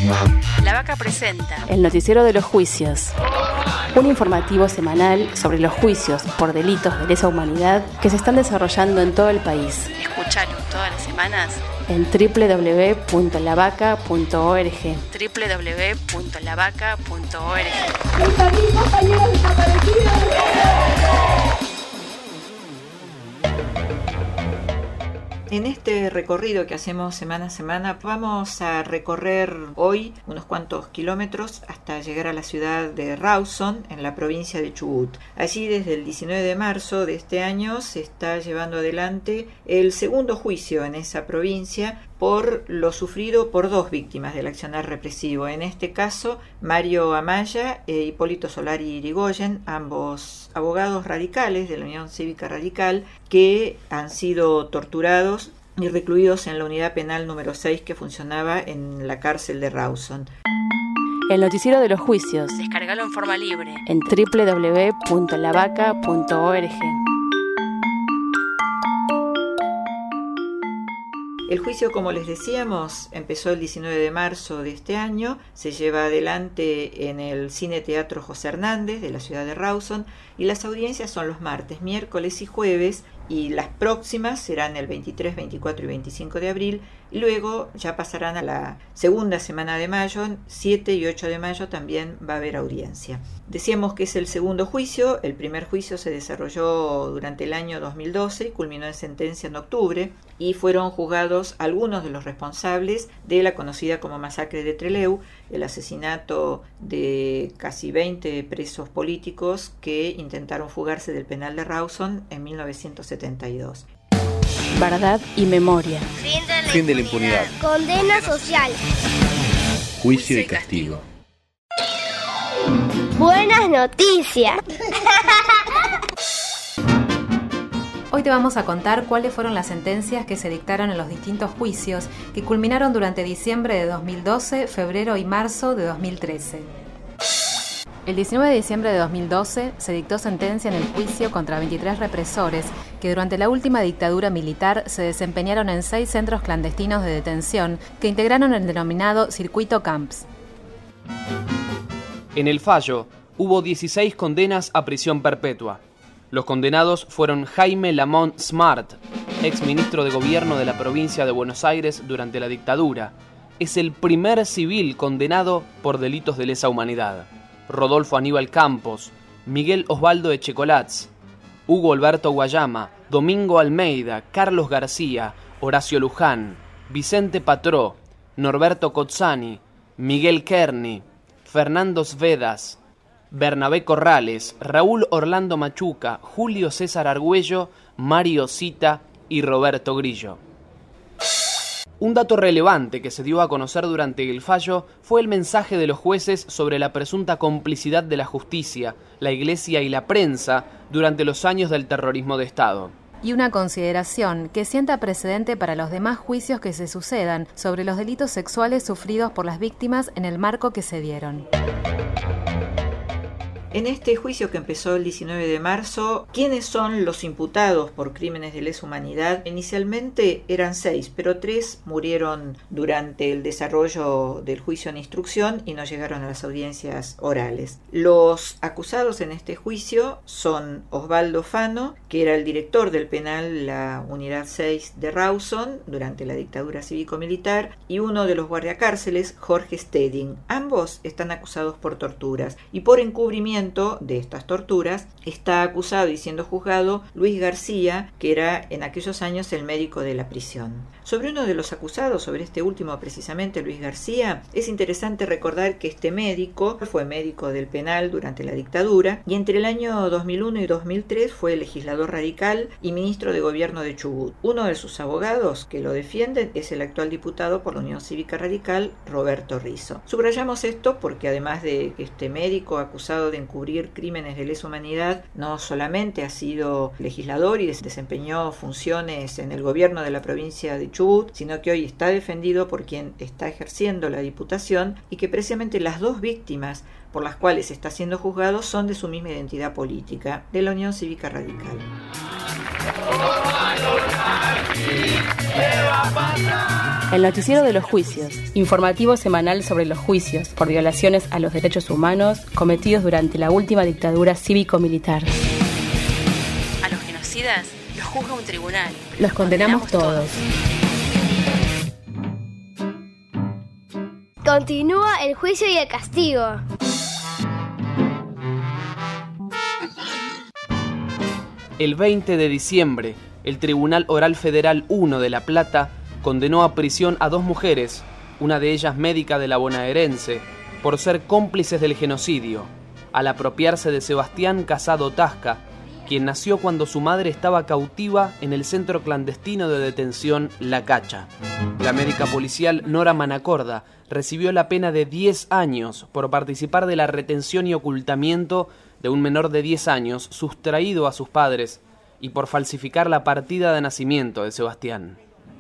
La Vaca presenta el noticiero de los juicios, un informativo semanal sobre los juicios por delitos de lesa humanidad que se están desarrollando en todo el país. Escúchalo todas las semanas en www.lavaca.org. www.lavaca.org. En este recorrido que hacemos semana a semana vamos a recorrer hoy unos cuantos kilómetros hasta llegar a la ciudad de Rawson, en la provincia de Chubut. Allí desde el 19 de marzo de este año se está llevando adelante el segundo juicio en esa provincia por lo sufrido por dos víctimas del accionar represivo. En este caso, Mario Amaya e Hipólito Solari Irigoyen, ambos abogados radicales de la Unión Cívica Radical, que han sido torturados y recluidos en la unidad penal número 6 que funcionaba en la cárcel de Rawson. El noticiero de los juicios. Descargalo en forma libre en www.lavaca.org. El juicio, como les decíamos, empezó el 19 de marzo de este año, se lleva adelante en el Cine Teatro José Hernández de la ciudad de Rawson y las audiencias son los martes, miércoles y jueves, y las próximas serán el 23, 24 y 25 de abril, y luego ya pasarán a la segunda semana de mayo, 7 y 8 de mayo también va a haber audiencia. Decíamos que es el segundo juicio, el primer juicio se desarrolló durante el año 2012 y culminó en sentencia en octubre, y fueron juzgados algunos de los responsables de la conocida como masacre de Trelew, el asesinato de casi 20 presos políticos que intentaron fugarse del penal de Rawson en 1972. Verdad y memoria. Fin de la impunidad. Condena social. Juicio y castigo. Buenas noticias. Hoy te vamos a contar cuáles fueron las sentencias que se dictaron en los distintos juicios que culminaron durante diciembre de 2012, febrero y marzo de 2013. El 19 de diciembre de 2012 se dictó sentencia en el juicio contra 23 represores que durante la última dictadura militar se desempeñaron en 6 centros clandestinos de detención que integraron el denominado Circuito Camps. En el fallo hubo 16 condenas a prisión perpetua. Los condenados fueron Jaime Lamont Smart, ex ministro de gobierno de la provincia de Buenos Aires durante la dictadura. Es el primer civil condenado por delitos de lesa humanidad. Rodolfo Aníbal Campos, Miguel Osvaldo Echecolatz, Hugo Alberto Guayama, Domingo Almeida, Carlos García, Horacio Luján, Vicente Patró, Norberto Cozzani, Miguel Kearney, Fernando Svedas, Bernabé Corrales, Raúl Orlando Machuca, Julio César Argüello, Mario Cita y Roberto Grillo. Un dato relevante que se dio a conocer durante el fallo fue el mensaje de los jueces sobre la presunta complicidad de la justicia, la Iglesia y la prensa durante los años del terrorismo de Estado. Y una consideración que sienta precedente para los demás juicios que se sucedan sobre los delitos sexuales sufridos por las víctimas en el marco que se dieron. En este juicio que empezó el 19 de marzo, ¿quiénes son los imputados por crímenes de lesa humanidad? Inicialmente eran 6, pero 3 murieron durante el desarrollo del juicio en instrucción y no llegaron a las audiencias orales. Los acusados en este juicio son Osvaldo Fano, que era el director del penal, la unidad 6 de Rawson, durante la dictadura cívico-militar, y uno de los guardiacárceles, Jorge Steding. Ambos están acusados por torturas y por encubrimiento de estas torturas está acusado y siendo juzgado Luis García, que era en aquellos años el médico de la prisión. Sobre uno de los acusados, sobre este último precisamente, Luis García, es interesante recordar que este médico fue médico del penal durante la dictadura y entre el año 2001 y 2003 fue legislador radical y ministro de gobierno de Chubut. Uno de sus abogados que lo defienden es el actual diputado por la Unión Cívica Radical, Roberto Rizzo. Subrayamos esto porque además de que este médico acusado de encubrir crímenes de lesa humanidad no solamente ha sido legislador y desempeñó funciones en el gobierno de la provincia de Chubut, sino que hoy está defendido por quien está ejerciendo la diputación y que precisamente las dos víctimas por las cuales está siendo juzgado son de su misma identidad política, de la Unión Cívica Radical. El noticiero de los juicios, informativo semanal sobre los juicios por violaciones a los derechos humanos cometidos durante la última dictadura cívico-militar. A los genocidas los juzga un tribunal. Los condenamos todos. Continúa el juicio y el castigo. El 20 de diciembre, el Tribunal Oral Federal 1 de La Plata condenó a prisión a 2 mujeres, una de ellas médica de la bonaerense, por ser cómplices del genocidio, al apropiarse de Sebastián Casado Tasca, quien nació cuando su madre estaba cautiva en el centro clandestino de detención La Cacha. La médica policial Nora Manacorda recibió la pena de 10 años por participar de la retención y ocultamiento de un menor de 10 años sustraído a sus padres y por falsificar la partida de nacimiento de Sebastián.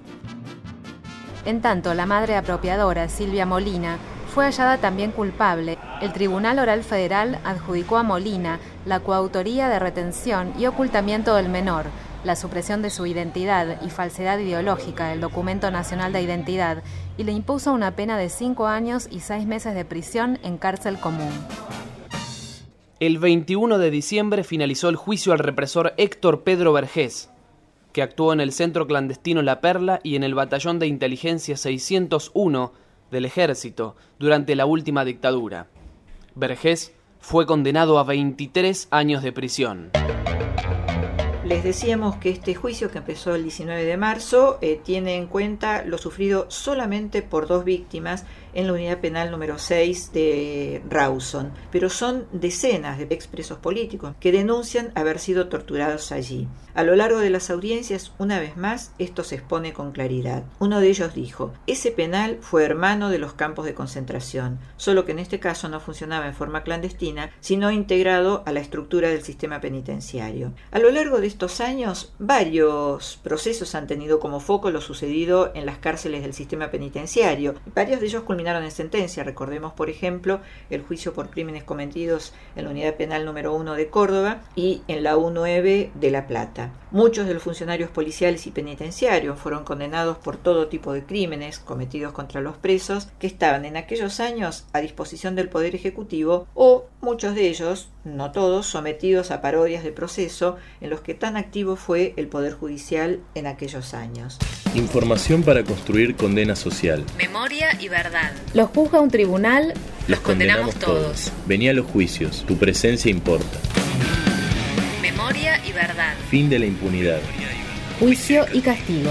En tanto, la madre apropiadora, Silvia Molina, fue hallada también culpable. El Tribunal Oral Federal adjudicó a Molina la coautoría de retención y ocultamiento del menor, la supresión de su identidad y falsedad ideológica del Documento Nacional de Identidad y le impuso una pena de 5 años y 6 meses de prisión en cárcel común. El 21 de diciembre finalizó el juicio al represor Héctor Pedro Vergés, que actuó en el centro clandestino La Perla y en el batallón de inteligencia 601 del Ejército durante la última dictadura. Vergés fue condenado a 23 años de prisión. Les decíamos que este juicio, que empezó el 19 de marzo, tiene en cuenta lo sufrido solamente por 2 víctimas en la unidad penal número 6 de Rawson, pero son decenas de expresos políticos que denuncian haber sido torturados allí. A lo largo de las audiencias, una vez más, esto se expone con claridad. Uno de ellos dijo: ese penal fue hermano de los campos de concentración, solo que en este caso no funcionaba en forma clandestina, sino integrado a la estructura del sistema penitenciario. A lo largo de estos años, varios procesos han tenido como foco lo sucedido en las cárceles del sistema penitenciario. Varios de ellos culminaron en sentencia. Recordemos, por ejemplo, el juicio por crímenes cometidos en la unidad penal número 1 de Córdoba y en la U9 de La Plata. Muchos de los funcionarios policiales y penitenciarios fueron condenados por todo tipo de crímenes cometidos contra los presos que estaban en aquellos años a disposición del Poder Ejecutivo, o muchos de ellos, no todos, sometidos a parodias de proceso en los que tan activo fue el Poder Judicial en aquellos años. Información para construir condena social. Memoria y verdad. Los juzga un tribunal. Los condenamos todos. Vení a los juicios, tu presencia importa. Memoria y verdad. Fin de la impunidad. Juicio y castigo.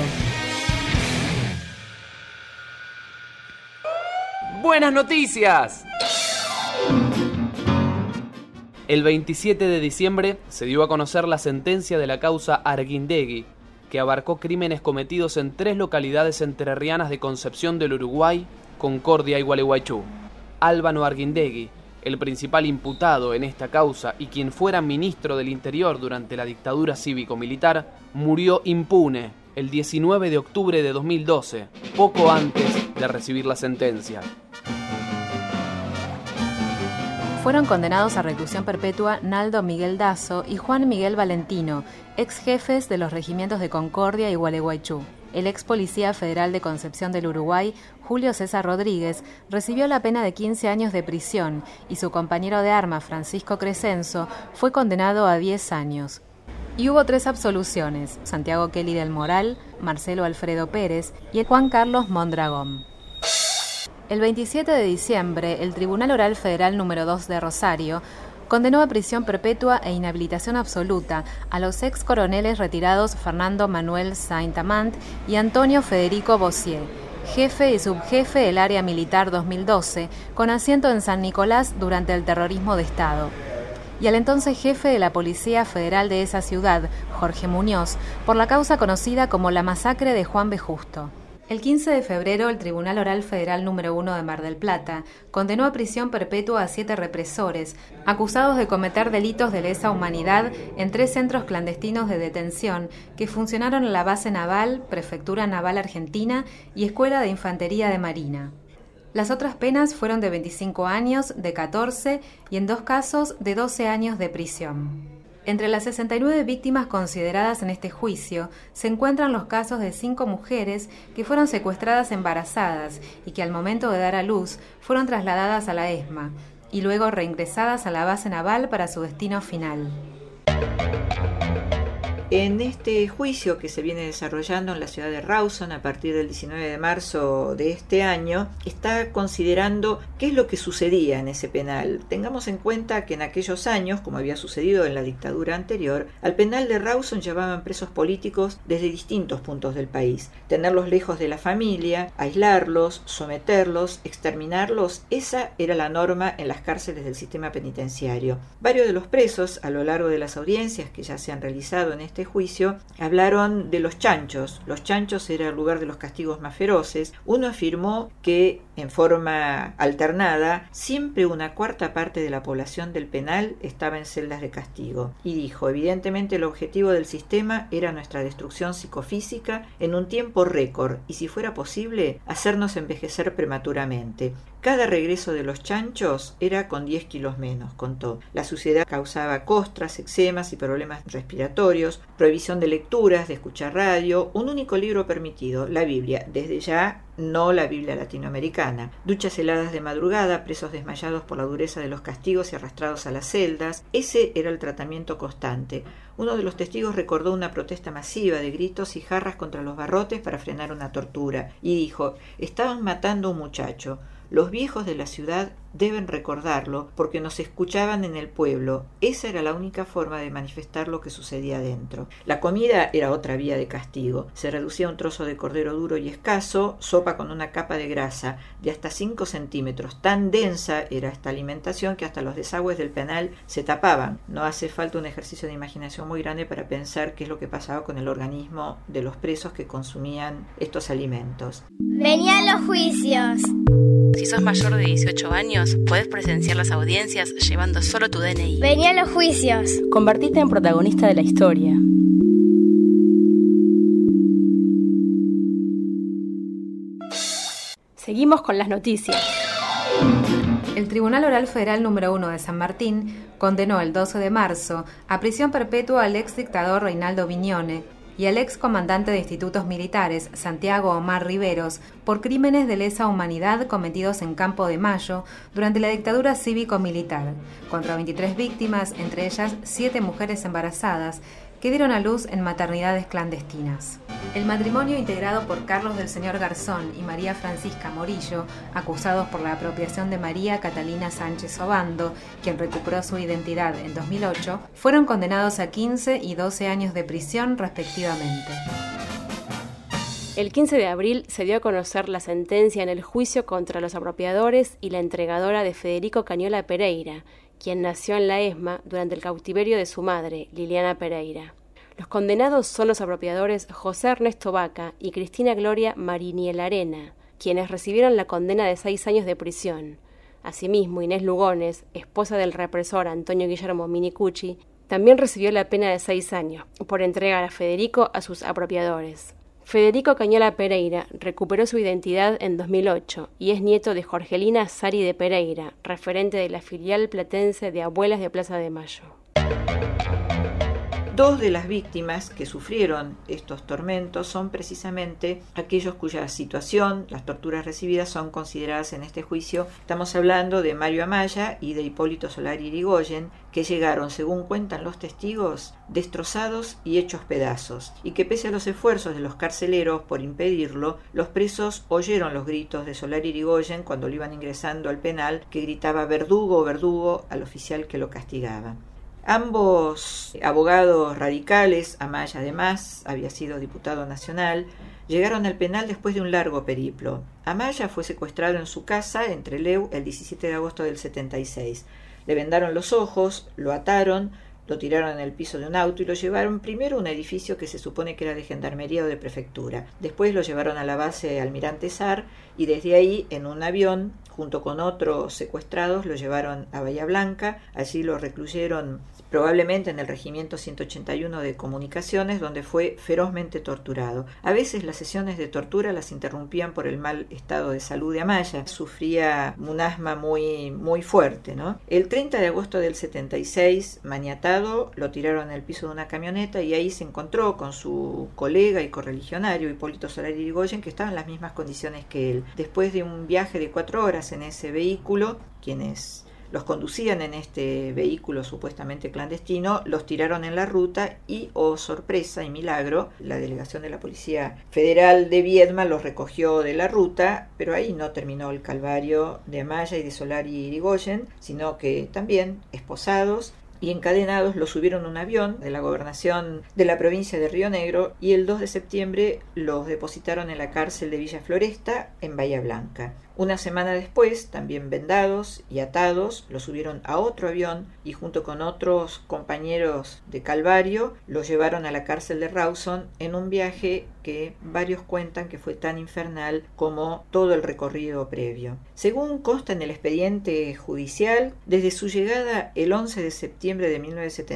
¡Buenas noticias! El 27 de diciembre se dio a conocer la sentencia de la causa Arguindegui, que abarcó crímenes cometidos en 3 localidades entrerrianas de Concepción del Uruguay, Concordia y Gualeguaychú. Álvaro Arguindegui, el principal imputado en esta causa y quien fuera ministro del Interior durante la dictadura cívico-militar, murió impune el 19 de octubre de 2012, poco antes de recibir la sentencia. Fueron condenados a reclusión perpetua Naldo Miguel Dazo y Juan Miguel Valentino, ex jefes de los regimientos de Concordia y Gualeguaychú. El ex policía federal de Concepción del Uruguay, Julio César Rodríguez, recibió la pena de 15 años de prisión y su compañero de armas, Francisco Crescenzo, fue condenado a 10 años. Y hubo 3 absoluciones: Santiago Kelly del Moral, Marcelo Alfredo Pérez y Juan Carlos Mondragón. El 27 de diciembre, el Tribunal Oral Federal número 2 de Rosario condenó a prisión perpetua e inhabilitación absoluta a los ex coroneles retirados Fernando Manuel Saint-Amant y Antonio Federico Bossier, jefe y subjefe del Área Militar 2012, con asiento en San Nicolás durante el terrorismo de Estado, y al entonces jefe de la Policía Federal de esa ciudad, Jorge Muñoz, por la causa conocida como la masacre de Juan B. Justo. El 15 de febrero, el Tribunal Oral Federal número 1 de Mar del Plata condenó a prisión perpetua a 7 represores, acusados de cometer delitos de lesa humanidad en 3 centros clandestinos de detención que funcionaron en la base naval, Prefectura Naval Argentina y Escuela de Infantería de Marina. Las otras penas fueron de 25 años, de 14 y en 2 casos de 12 años de prisión. Entre las 69 víctimas consideradas en este juicio se encuentran los casos de 5 mujeres que fueron secuestradas embarazadas y que al momento de dar a luz fueron trasladadas a la ESMA y luego reingresadas a la base naval para su destino final. En este juicio que se viene desarrollando en la ciudad de Rawson a partir del 19 de marzo de este año, está considerando qué es lo que sucedía en ese penal. Tengamos en cuenta que en aquellos años, como había sucedido en la dictadura anterior, al penal de Rawson llevaban presos políticos desde distintos puntos del país. Tenerlos lejos de la familia, aislarlos, someterlos, exterminarlos, esa era la norma en las cárceles del sistema penitenciario. Varios de los presos, a lo largo de las audiencias que ya se han realizado en este juicio, hablaron de los chanchos. Los chanchos era el lugar de los castigos más feroces. Uno afirmó que en forma alternada siempre una cuarta parte de la población del penal estaba en celdas de castigo, y dijo: evidentemente el objetivo del sistema era nuestra destrucción psicofísica en un tiempo récord y, si fuera posible, hacernos envejecer prematuramente. Cada regreso de los chanchos era con 10 kilos menos, contó. La suciedad causaba costras, eczemas y problemas respiratorios, prohibición de lecturas, de escuchar radio, un único libro permitido, la Biblia, desde ya no la Biblia latinoamericana, duchas heladas de madrugada, presos desmayados por la dureza de los castigos y arrastrados a las celdas. Ese era el tratamiento constante. Uno de los testigos recordó una protesta masiva de gritos y jarras contra los barrotes para frenar una tortura, y dijo: estaban matando a un muchacho. Los viejos de la ciudad deben recordarlo porque nos escuchaban en el pueblo. Esa era la única forma de manifestar lo que sucedía dentro. La comida era otra vía de castigo. Se reducía a un trozo de cordero duro y escaso, sopa con una capa de grasa de hasta 5 centímetros. Tan densa era esta alimentación que hasta los desagües del penal se tapaban. No hace falta un ejercicio de imaginación muy grande para pensar qué es lo que pasaba con el organismo de los presos que consumían estos alimentos. Venían los juicios. Si sos mayor de 18 años, podés presenciar las audiencias llevando solo tu DNI. Venían los juicios. Convertite en protagonista de la historia. Seguimos con las noticias. El Tribunal Oral Federal número 1 de San Martín condenó el 12 de marzo a prisión perpetua al ex dictador Reinaldo Vignone y al ex comandante de institutos militares, Santiago Omar Riveros, por crímenes de lesa humanidad cometidos en Campo de Mayo durante la dictadura cívico-militar, contra 23 víctimas, entre ellas 7 mujeres embarazadas, que dieron a luz en maternidades clandestinas. El matrimonio, integrado por Carlos del Señor Garzón y María Francisca Morillo, acusados por la apropiación de María Catalina Sánchez Obando, quien recuperó su identidad en 2008, fueron condenados a 15 y 12 años de prisión respectivamente. El 15 de abril se dio a conocer la sentencia en el juicio contra los apropiadores y la entregadora de Federico Cañola Pereira, quien nació en la ESMA durante el cautiverio de su madre, Liliana Pereira. Los condenados son los apropiadores José Ernesto Vaca y Cristina Gloria Mariniel Arena, quienes recibieron la condena de 6 años de prisión. Asimismo, Inés Lugones, esposa del represor Antonio Guillermo Minicucci, también recibió la pena de 6 años por entregar a Federico a sus apropiadores. Federico Cañola Pereira recuperó su identidad en 2008 y es nieto de Jorgelina Sari de Pereira, referente de la filial platense de Abuelas de Plaza de Mayo. 2 de las víctimas que sufrieron estos tormentos son precisamente aquellos cuya situación, las torturas recibidas, son consideradas en este juicio. Estamos hablando de Mario Amaya y de Hipólito Solari Irigoyen, que llegaron, según cuentan los testigos, destrozados y hechos pedazos, y que pese a los esfuerzos de los carceleros por impedirlo, los presos oyeron los gritos de Solari Irigoyen cuando lo iban ingresando al penal, que gritaba "verdugo, verdugo" al oficial que lo castigaba. Ambos abogados radicales, Amaya además había sido diputado nacional, llegaron al penal después de un largo periplo. Amaya fue secuestrado en su casa en Trelew el 17 de agosto del 76. Le vendaron los ojos, lo ataron, lo tiraron en el piso de un auto y lo llevaron primero a un edificio que se supone que era de gendarmería o de prefectura. Después lo llevaron a la base Almirante Sar y desde ahí, en un avión, junto con otros secuestrados, lo llevaron a Bahía Blanca. Allí lo recluyeron probablemente en el Regimiento 181 de Comunicaciones, donde fue ferozmente torturado. A veces las sesiones de tortura las interrumpían por el mal estado de salud de Amaya. Sufría un asma muy fuerte, ¿no? El 30 de agosto del 76, maniatado, lo tiraron en el piso de una camioneta y ahí se encontró con su colega y correligionario Hipólito Solari Irigoyen, que estaba en las mismas condiciones que él. Después de un viaje de 4 horas en ese vehículo, quienes los conducían en este vehículo supuestamente clandestino, los tiraron en la ruta y, oh sorpresa y milagro, la delegación de la Policía Federal de Viedma los recogió de la ruta, pero ahí no terminó el calvario de Amaya y de Solari Irigoyen, sino que también, esposados y encadenados, los subieron a un avión de la gobernación de la provincia de Río Negro y el 2 de septiembre los depositaron en la cárcel de Villa Floresta, en Bahía Blanca. Una semana después, también vendados y atados, los subieron a otro avión y junto con otros compañeros de Calvario los llevaron a la cárcel de Rawson en un viaje que varios cuentan que fue tan infernal como todo el recorrido previo. Según consta en el expediente judicial, desde su llegada el 11 de septiembre de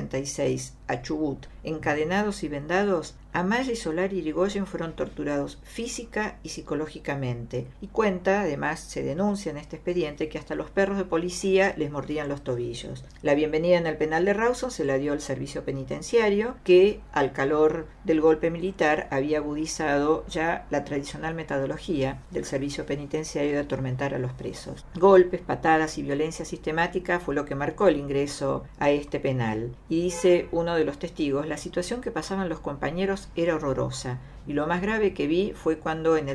1976 a Chubut, encadenados y vendados, Amaya y Solari Irigoyen fueron torturados física y psicológicamente, y cuenta, además se denuncia en este expediente, que hasta los perros de policía les mordían los tobillos. La bienvenida en el penal de Rawson se la dio el servicio penitenciario, que al calor del golpe militar había agudizado ya la tradicional metodología del servicio penitenciario de atormentar a los presos. Golpes, patadas y violencia sistemática fue lo que marcó el ingreso a este penal. Y dice uno de los testigos: la situación que pasaban los compañeros era horrorosa, y lo más grave que vi fue cuando en el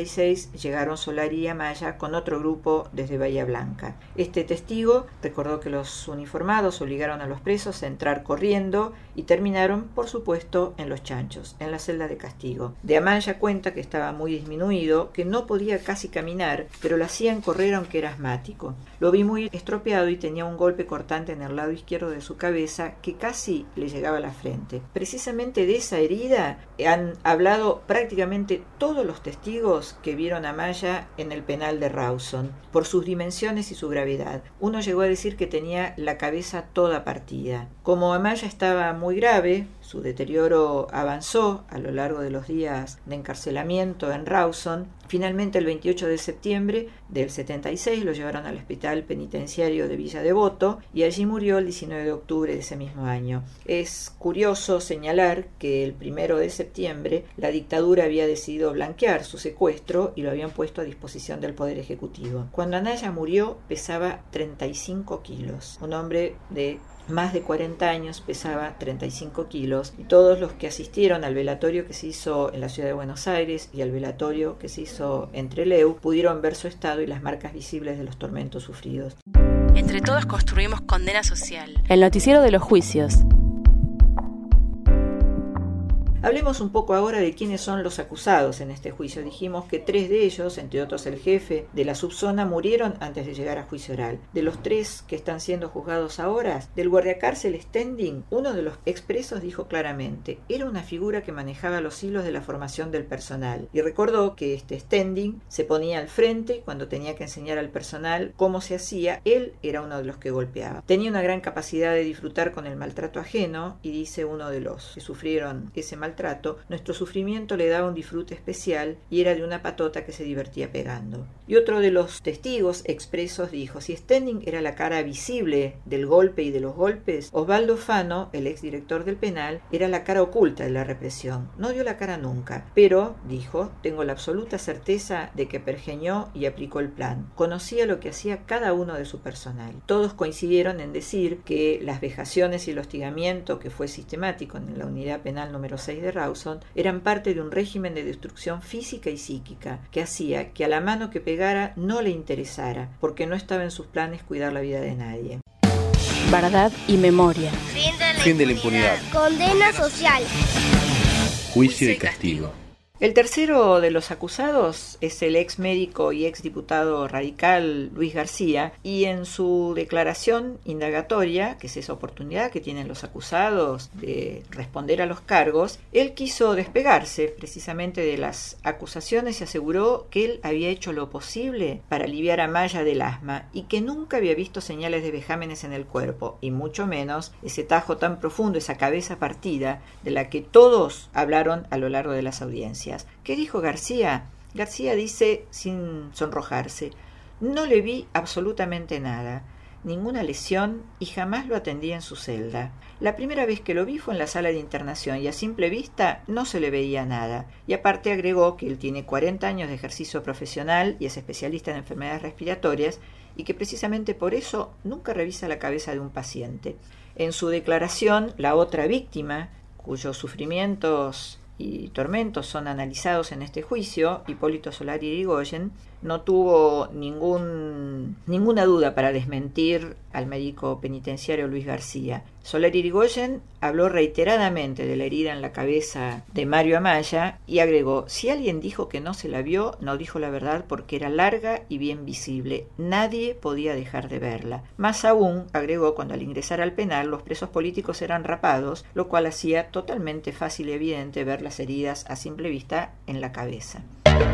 76 llegaron Solari y Amaya con otro grupo desde Bahía Blanca. Este testigo recordó que los uniformados obligaron a los presos a entrar corriendo y terminaron, por supuesto, en los chanchos, en la celda de castigo. De Amaya cuenta que estaba muy disminuido, que no podía casi caminar, pero lo hacían correr aunque era asmático. Lo vi muy estropeado y tenía un golpe cortante en el lado izquierdo de su cabeza que casi le llegaba a la frente. Precisamente de esa herida han hablado prácticamente todos los testigos que vieron a Amaya en el penal de Rawson, por sus dimensiones y su gravedad. Uno llegó a decir que tenía la cabeza toda partida. Como Amaya estaba muy grave, su deterioro avanzó a lo largo de los días de encarcelamiento en Rawson. Finalmente, el 28 de septiembre del 76 lo llevaron al hospital penitenciario de Villa Devoto y allí murió el 19 de octubre de ese mismo año. Es curioso señalar que el 1 de septiembre la dictadura había decidido blanquear su secuestro y lo habían puesto a disposición del Poder Ejecutivo. Cuando Anaya murió pesaba 35 kilos. Un hombre de más de 40 años pesaba 35 kilos y todos los que asistieron al velatorio que se hizo en la ciudad de Buenos Aires y al velatorio que se hizo en Trelew pudieron ver su estado y las marcas visibles de los tormentos sufridos. Entre todos construimos condena social. El noticiero de los juicios. Hablemos un poco ahora de quiénes son los acusados en este juicio. Dijimos que 3 de ellos, entre otros el jefe de la subzona, murieron antes de llegar a juicio oral. De los 3 que están siendo juzgados ahora, del guardiacárcel Stending, uno de los expresos dijo claramente: era una figura que manejaba los hilos de la formación del personal. Y recordó que este Stending se ponía al frente y cuando tenía que enseñar al personal cómo se hacía, él era uno de los que golpeaba. Tenía una gran capacidad de disfrutar con el maltrato ajeno y dice uno de los que sufrieron ese maltrato: nuestro sufrimiento le daba un disfrute especial y era de una patota que se divertía pegando. Y otro de los testigos expresos dijo: si Stending era la cara visible del golpe y de los golpes, Osvaldo Fano, el exdirector del penal, era la cara oculta de la represión. No dio la cara nunca, pero, dijo, tengo la absoluta certeza de que pergeñó y aplicó el plan. Conocía lo que hacía cada uno de su personal. Todos coincidieron en decir que las vejaciones y el hostigamiento que fue sistemático en la unidad penal número 6 de Rawson eran parte de un régimen de destrucción física y psíquica que hacía que a la mano que pegara no le interesara, porque no estaba en sus planes cuidar la vida de nadie. Verdad y memoria. Fin de la impunidad. Condena social. Juicio y castigo. El tercero de los acusados es el ex médico y ex diputado radical Luis García, y en su declaración indagatoria, que es esa oportunidad que tienen los acusados de responder a los cargos, él quiso despegarse precisamente de las acusaciones y aseguró que él había hecho lo posible para aliviar a Maya del asma y que nunca había visto señales de vejámenes en el cuerpo, y mucho menos ese tajo tan profundo, esa cabeza partida de la que todos hablaron a lo largo de las audiencias. ¿Qué dijo García? García dice, sin sonrojarse: no le vi absolutamente nada, ninguna lesión, y jamás lo atendí en su celda. La primera vez que lo vi fue en la sala de internación y a simple vista no se le veía nada. Y aparte agregó que él tiene 40 años de ejercicio profesional y es especialista en enfermedades respiratorias y que precisamente por eso nunca revisa la cabeza de un paciente. En su declaración, la otra víctima, cuyos sufrimientos y tormentos son analizados en este juicio, Hipólito Solari Irigoyen, no tuvo ninguna duda para desmentir al médico penitenciario Luis García. Solari Irigoyen habló reiteradamente de la herida en la cabeza de Mario Amaya y agregó: si alguien dijo que no se la vio, no dijo la verdad, porque era larga y bien visible. Nadie podía dejar de verla. Más aún, agregó, cuando al ingresar al penal los presos políticos eran rapados, lo cual hacía totalmente fácil y evidente ver las heridas a simple vista en la cabeza.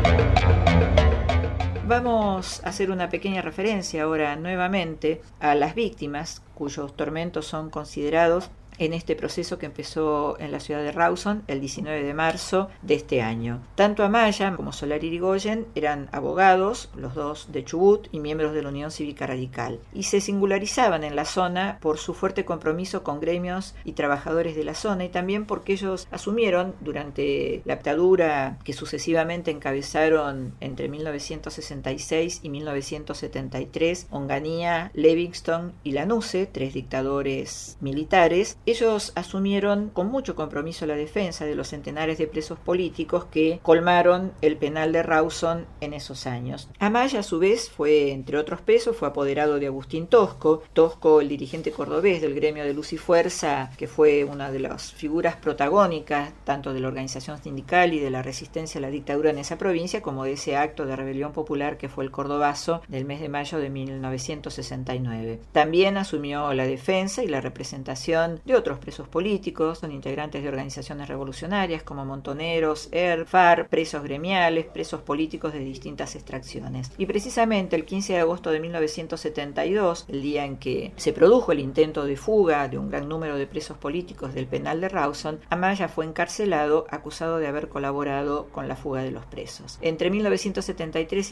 Vamos a hacer una pequeña referencia ahora nuevamente a las víctimas cuyos tormentos son considerados en este proceso que empezó en la ciudad de Rawson el 19 de marzo de este año. Tanto Amaya como Solari Irigoyen eran abogados, los dos de Chubut, y miembros de la Unión Cívica Radical, y se singularizaban en la zona por su fuerte compromiso con gremios y trabajadores de la zona, y también porque ellos asumieron durante la dictadura que sucesivamente encabezaron entre 1966 y 1973 Onganía, Livingston y Lanusse, 3 dictadores militares. Ellos asumieron con mucho compromiso la defensa de los centenares de presos políticos que colmaron el penal de Rawson en esos años. Amaya, a su vez, fue, entre otros presos, fue apoderado de Agustín Tosco, el dirigente cordobés del gremio de Luz y Fuerza, que fue una de las figuras protagónicas tanto de la organización sindical y de la resistencia a la dictadura en esa provincia, como de ese acto de rebelión popular que fue el Cordobazo del mes de mayo de 1969. También asumió la defensa y la representación de otros presos políticos, son integrantes de organizaciones revolucionarias como Montoneros, FARC, presos gremiales, presos políticos de distintas extracciones. Y precisamente el 15 de agosto de 1972, el día en que se produjo el intento de fuga de un gran número de presos políticos del penal de Rawson, Amaya fue encarcelado acusado de haber colaborado con la fuga de los presos. Entre 1973 y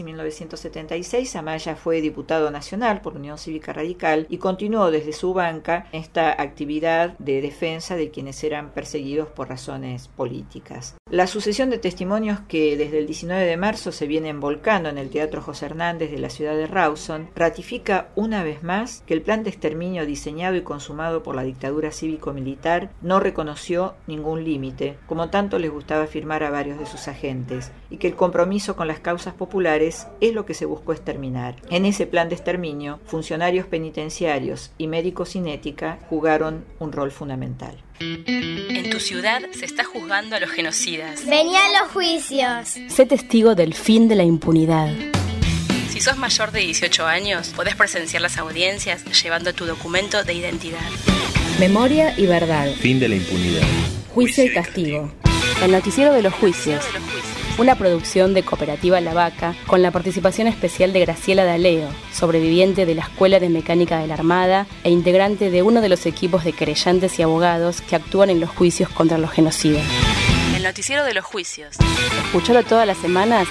1976, Amaya fue diputado nacional por la Unión Cívica Radical y continuó desde su banca esta actividad de defensa de quienes eran perseguidos por razones políticas. La sucesión de testimonios que desde el 19 de marzo se vienen volcando en el Teatro José Hernández de la ciudad de Rawson ratifica una vez más que el plan de exterminio diseñado y consumado por la dictadura cívico-militar no reconoció ningún límite, como tanto les gustaba afirmar a varios de sus agentes, y que el compromiso con las causas populares es lo que se buscó exterminar. En ese plan de exterminio, funcionarios penitenciarios y médicos sin ética jugaron un rol fundamental. En tu ciudad se está juzgando a los genocidas. Vení a los juicios. Sé testigo del fin de la impunidad. Si sos mayor de 18 años, podés presenciar las audiencias llevando tu documento de identidad. Memoria y verdad. Fin de la impunidad. Juicio y castigo. El noticiero de los juicios. Una producción de Cooperativa La Vaca con la participación especial de Graciela D'Aleo, sobreviviente de la Escuela de Mecánica de la Armada e integrante de uno de los equipos de querellantes y abogados que actúan en los juicios contra los genocidas. El noticiero de los juicios. Escuchalo todas las semanas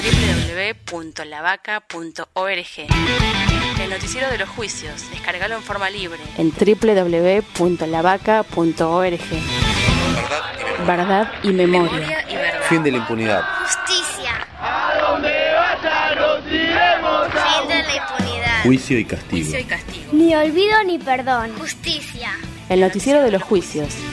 en www.lavaca.org. El noticiero de los juicios. Descargalo en forma libre en www.lavaca.org. Verdad y memoria. Fin de la impunidad. Justicia. A donde vaya nos iremos. Fin de la impunidad. Juicio y castigo. Juicio y castigo. Ni olvido ni perdón. Justicia. El noticiero de los juicios.